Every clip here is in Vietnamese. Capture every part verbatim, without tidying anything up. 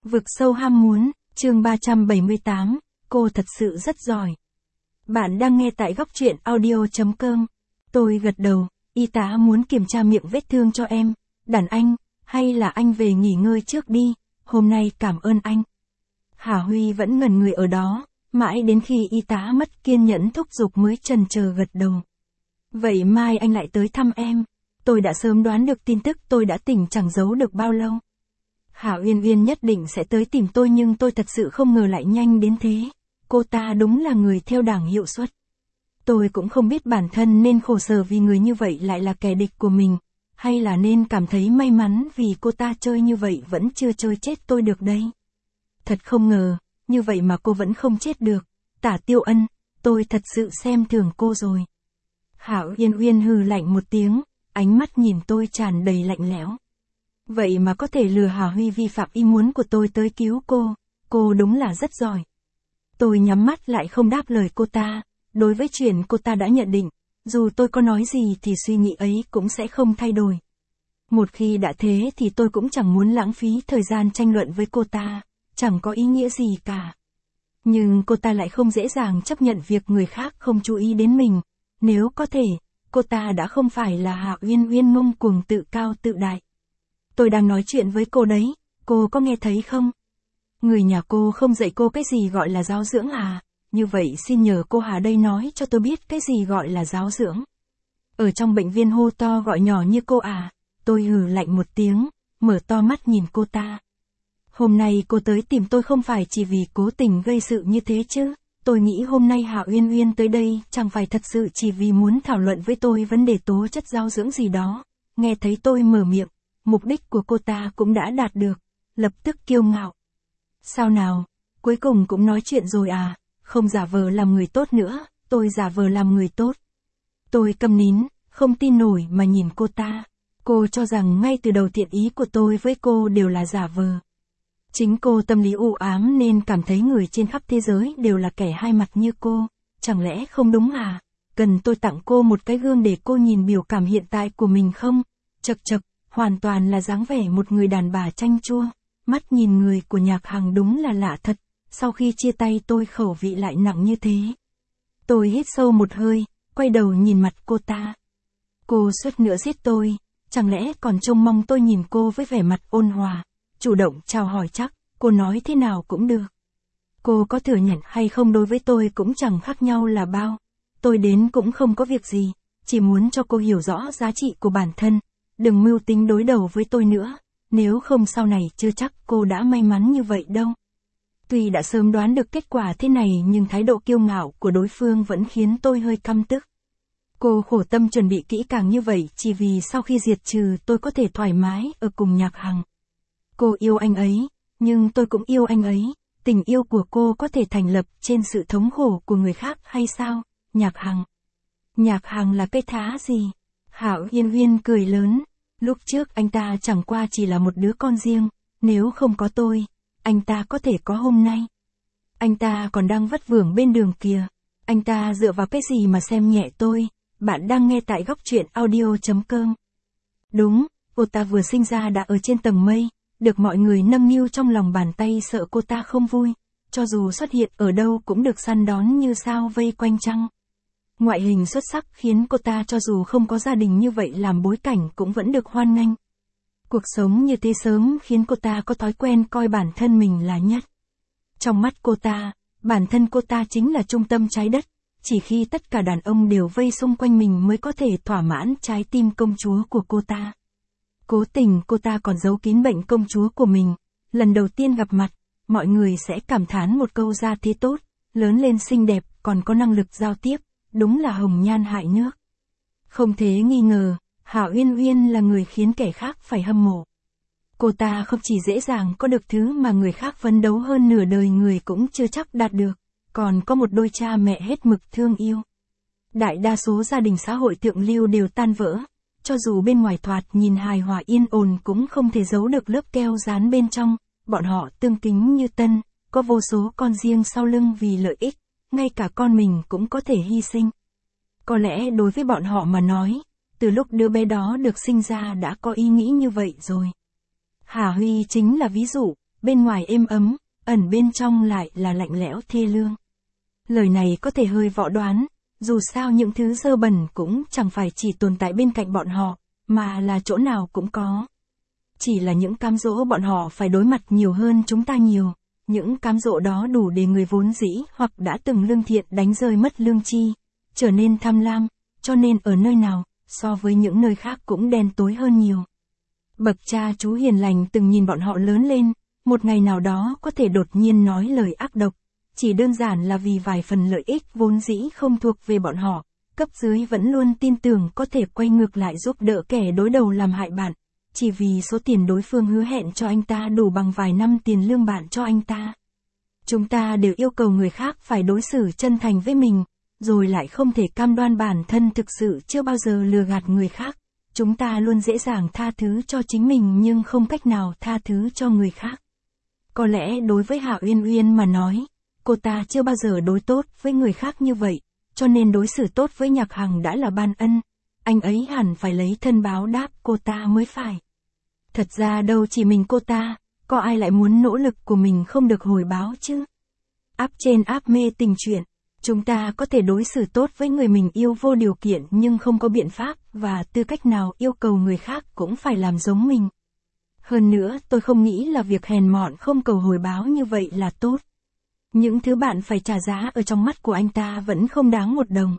Vực sâu ham muốn, chương ba trăm bảy mươi tám, cô thật sự rất giỏi. Bạn đang nghe tại góc truyện audio chấm com. Tôi gật đầu, y tá muốn kiểm tra miệng vết thương cho em. Đàn anh, hay là anh về nghỉ ngơi trước đi, hôm nay cảm ơn anh. Hà Huy vẫn ngẩn người ở đó, mãi đến khi y tá mất kiên nhẫn thúc giục mới chần chờ gật đầu. Vậy mai anh lại tới thăm em. Tôi đã sớm đoán được tin tức tôi đã tỉnh chẳng giấu được bao lâu. Hà Uyên Uyên nhất định sẽ tới tìm tôi nhưng tôi thật sự không ngờ lại nhanh đến thế. Cô ta đúng là người theo đảng hiệu suất. Tôi cũng không biết bản thân nên khổ sở vì người như vậy lại là kẻ địch của mình, hay là nên cảm thấy may mắn vì cô ta chơi như vậy vẫn chưa chơi chết tôi được đây. Thật không ngờ, như vậy mà cô vẫn không chết được. Tả Tiêu Ân, tôi thật sự xem thường cô rồi. Hà Uyên Uyên hừ lạnh một tiếng, ánh mắt nhìn tôi tràn đầy lạnh lẽo. Vậy mà có thể lừa Hà Huy vi phạm ý muốn của tôi tới cứu cô, cô đúng là rất giỏi. Tôi nhắm mắt lại không đáp lời cô ta, đối với chuyện cô ta đã nhận định, dù tôi có nói gì thì suy nghĩ ấy cũng sẽ không thay đổi. Một khi đã thế thì tôi cũng chẳng muốn lãng phí thời gian tranh luận với cô ta, chẳng có ý nghĩa gì cả. Nhưng cô ta lại không dễ dàng chấp nhận việc người khác không chú ý đến mình, nếu có thể, cô ta đã không phải là Hà Uyên Uyên ngông cuồng tự cao tự đại. Tôi đang nói chuyện với cô đấy, cô có nghe thấy không? Người nhà cô không dạy cô cái gì gọi là giáo dưỡng à? Như vậy xin nhờ cô Hà đây nói cho tôi biết cái gì gọi là giáo dưỡng. Ở trong bệnh viện hô to gọi nhỏ như cô à? Tôi hừ lạnh một tiếng, mở to mắt nhìn cô ta. Hôm nay cô tới tìm tôi không phải chỉ vì cố tình gây sự như thế chứ? Tôi nghĩ hôm nay Hà Uyên Uyên tới đây chẳng phải thật sự chỉ vì muốn thảo luận với tôi vấn đề tố chất giáo dưỡng gì đó. Nghe thấy tôi mở miệng, mục đích của cô ta cũng đã đạt được, lập tức kiêu ngạo. Sao nào, cuối cùng cũng nói chuyện rồi à, không giả vờ làm người tốt nữa, tôi giả vờ làm người tốt. Tôi câm nín, không tin nổi mà nhìn cô ta. Cô cho rằng ngay từ đầu thiện ý của tôi với cô đều là giả vờ. Chính cô tâm lý u ám nên cảm thấy người trên khắp thế giới đều là kẻ hai mặt như cô, chẳng lẽ không đúng à? Cần tôi tặng cô một cái gương để cô nhìn biểu cảm hiện tại của mình không? Chật chật, hoàn toàn là dáng vẻ một người đàn bà chanh chua. Mắt nhìn người của Nhạc Hằng đúng là lạ thật, sau khi chia tay tôi khẩu vị lại nặng như thế. Tôi hít sâu một hơi, quay đầu nhìn mặt cô ta. Cô suýt nữa giết tôi, chẳng lẽ còn trông mong tôi nhìn cô với vẻ mặt ôn hòa, chủ động chào hỏi chắc, cô nói thế nào cũng được. Cô có thừa nhận hay không đối với tôi cũng chẳng khác nhau là bao. Tôi đến cũng không có việc gì, chỉ muốn cho cô hiểu rõ giá trị của bản thân, đừng mưu tính đối đầu với tôi nữa. Nếu không sau này chưa chắc cô đã may mắn như vậy đâu. Tuy đã sớm đoán được kết quả thế này nhưng thái độ kiêu ngạo của đối phương vẫn khiến tôi hơi căm tức. Cô khổ tâm chuẩn bị kỹ càng như vậy chỉ vì sau khi diệt trừ tôi có thể thoải mái ở cùng Nhạc Hằng. Cô yêu anh ấy, nhưng tôi cũng yêu anh ấy. Tình yêu của cô có thể thành lập trên sự thống khổ của người khác hay sao, Nhạc Hằng? Nhạc Hằng là cây thá gì? Hà Uyên Uyên cười lớn. Lúc trước anh ta chẳng qua chỉ là một đứa con riêng, nếu không có tôi, anh ta có thể có hôm nay. Anh ta còn đang vất vưởng bên đường kìa, anh ta dựa vào cái gì mà xem nhẹ tôi? Bạn đang nghe tại góc truyện audio chấm com. Đúng, cô ta vừa sinh ra đã ở trên tầng mây, được mọi người nâng niu trong lòng bàn tay sợ cô ta không vui, cho dù xuất hiện ở đâu cũng được săn đón như sao vây quanh trăng. Ngoại hình xuất sắc khiến cô ta cho dù không có gia đình như vậy làm bối cảnh cũng vẫn được hoan nghênh. Cuộc sống như thế sớm khiến cô ta có thói quen coi bản thân mình là nhất. Trong mắt cô ta, bản thân cô ta chính là trung tâm trái đất, chỉ khi tất cả đàn ông đều vây xung quanh mình mới có thể thỏa mãn trái tim công chúa của cô ta. Cố tình cô ta còn giấu kín bệnh công chúa của mình, lần đầu tiên gặp mặt, mọi người sẽ cảm thán một câu ra thế tốt, lớn lên xinh đẹp còn có năng lực giao tiếp. Đúng là hồng nhan hại nước. Không thể nghi ngờ, Hà Uyên Uyên là người khiến kẻ khác phải hâm mộ. Cô ta không chỉ dễ dàng có được thứ mà người khác phấn đấu hơn nửa đời người cũng chưa chắc đạt được, còn có một đôi cha mẹ hết mực thương yêu. Đại đa số gia đình xã hội thượng lưu đều tan vỡ, cho dù bên ngoài thoạt nhìn hài hòa yên ổn cũng không thể giấu được lớp keo dán bên trong, bọn họ tương kính như tân, có vô số con riêng sau lưng vì lợi ích. Ngay cả con mình cũng có thể hy sinh. Có lẽ đối với bọn họ mà nói, từ lúc đứa bé đó được sinh ra đã có ý nghĩ như vậy rồi. Hà Huy chính là ví dụ, bên ngoài êm ấm, ẩn bên trong lại là lạnh lẽo thê lương. Lời này có thể hơi võ đoán, dù sao những thứ dơ bẩn cũng chẳng phải chỉ tồn tại bên cạnh bọn họ, mà là chỗ nào cũng có. Chỉ là những cám dỗ bọn họ phải đối mặt nhiều hơn chúng ta nhiều, những cám dỗ đó đủ để người vốn dĩ hoặc đã từng lương thiện đánh rơi mất lương tri, trở nên tham lam, cho nên ở nơi nào, so với những nơi khác cũng đen tối hơn nhiều. Bậc cha chú hiền lành từng nhìn bọn họ lớn lên, một ngày nào đó có thể đột nhiên nói lời ác độc, chỉ đơn giản là vì vài phần lợi ích vốn dĩ không thuộc về bọn họ, cấp dưới vẫn luôn tin tưởng có thể quay ngược lại giúp đỡ kẻ đối đầu làm hại bạn, chỉ vì số tiền đối phương hứa hẹn cho anh ta đủ bằng vài năm tiền lương bạn cho anh ta. Chúng ta đều yêu cầu người khác phải đối xử chân thành với mình, rồi lại không thể cam đoan bản thân thực sự chưa bao giờ lừa gạt người khác. Chúng ta luôn dễ dàng tha thứ cho chính mình nhưng không cách nào tha thứ cho người khác. Có lẽ đối với Hạ Uyên Uyên mà nói, cô ta chưa bao giờ đối tốt với người khác như vậy, cho nên đối xử tốt với Nhạc Hằng đã là ban ân. Anh ấy hẳn phải lấy thân báo đáp cô ta mới phải. Thật ra đâu chỉ mình cô ta, có ai lại muốn nỗ lực của mình không được hồi báo chứ? Áp trên áp mê tình chuyện. Chúng ta có thể đối xử tốt với người mình yêu vô điều kiện nhưng không có biện pháp và tư cách nào yêu cầu người khác cũng phải làm giống mình. Hơn nữa tôi không nghĩ là việc hèn mọn không cầu hồi báo như vậy là tốt. Những thứ bạn phải trả giá ở trong mắt của anh ta vẫn không đáng một đồng.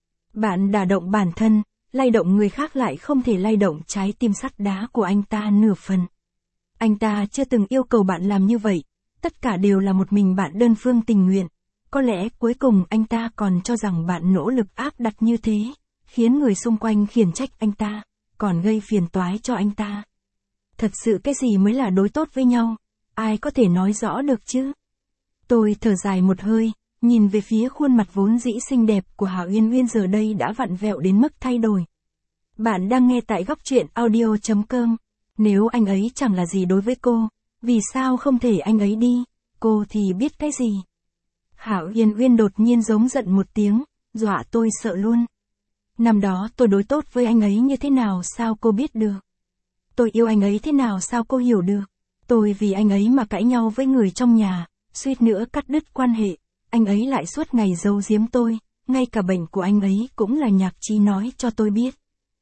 Bạn đả động bản thân, lay động người khác lại không thể lay động trái tim sắt đá của anh ta nửa phần. Anh ta chưa từng yêu cầu bạn làm như vậy, tất cả đều là một mình bạn đơn phương tình nguyện. Có lẽ cuối cùng anh ta còn cho rằng bạn nỗ lực áp đặt như thế, khiến người xung quanh khiển trách anh ta, còn gây phiền toái cho anh ta. Thật sự cái gì mới là đối tốt với nhau, ai có thể nói rõ được chứ? Tôi thở dài một hơi, nhìn về phía khuôn mặt vốn dĩ xinh đẹp của Hạ Uyên Uyên giờ đây đã vặn vẹo đến mức thay đổi. Bạn đang nghe tại góc truyện audio chấm com. Nếu anh ấy chẳng là gì đối với cô, vì sao không thể anh ấy đi, cô thì biết cái gì? Hạ Uyên Uyên đột nhiên giống giận một tiếng, dọa tôi sợ luôn. Năm đó tôi đối tốt với anh ấy như thế nào sao cô biết được? Tôi yêu anh ấy thế nào sao cô hiểu được? Tôi vì anh ấy mà cãi nhau với người trong nhà, suýt nữa cắt đứt quan hệ, anh ấy lại suốt ngày giấu giếm tôi, ngay cả bệnh của anh ấy cũng là Nhạc Chi nói cho tôi biết.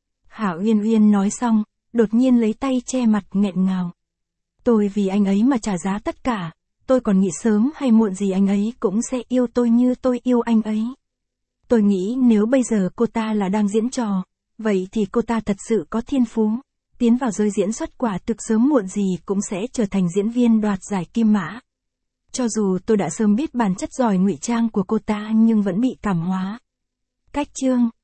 Hạ Uyên Uyên nói xong, đột nhiên lấy tay che mặt nghẹn ngào. Tôi vì anh ấy mà trả giá tất cả, tôi còn nghĩ sớm hay muộn gì anh ấy cũng sẽ yêu tôi như tôi yêu anh ấy. Tôi nghĩ nếu bây giờ cô ta là đang diễn trò, vậy thì cô ta thật sự có thiên phú, tiến vào giới diễn xuất quả thực sớm muộn gì cũng sẽ trở thành diễn viên đoạt giải Kim Mã. Cho dù tôi đã sớm biết bản chất giỏi ngụy trang của cô ta nhưng vẫn bị cảm hóa. Cách chương